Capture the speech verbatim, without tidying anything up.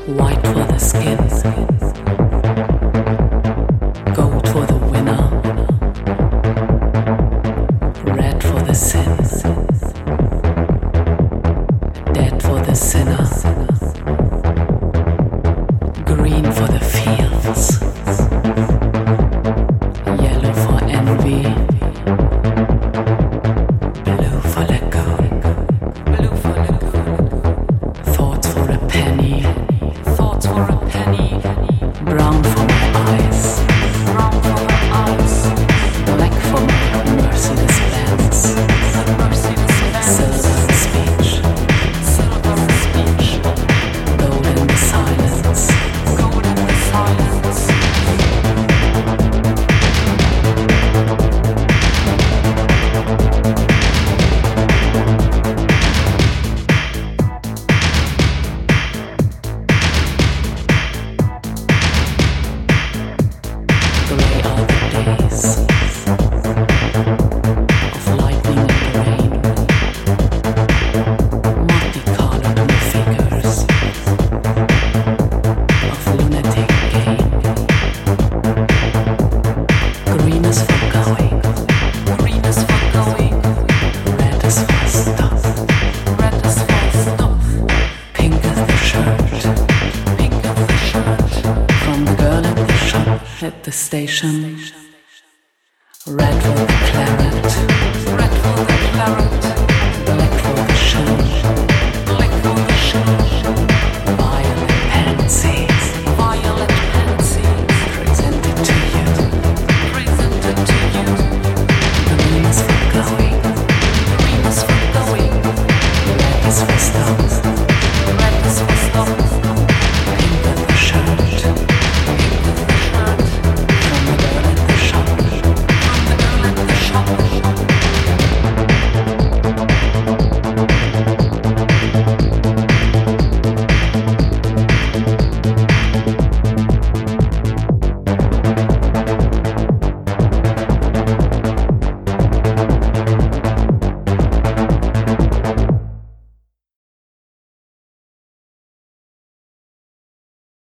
White for the skin, gold for the winner, red for the sin, dead for the sinner, green for the fields, yellow for envy, blue for let go, blue for let go, thoughts for a penny, thoughts for a penny, brown for my eyes, brown for my eyes, black for my merciless glance, merciless glance, silver in speech, silver in speech, gold in the silence, gold in the silence. Grey are the days of lightning and rain, multicolored new figures of lunatic gain. Green is for going, green is for going, red is for stop, red is for stop, pink is the shirt, pink is the shirt, from the girl at the shop at the station.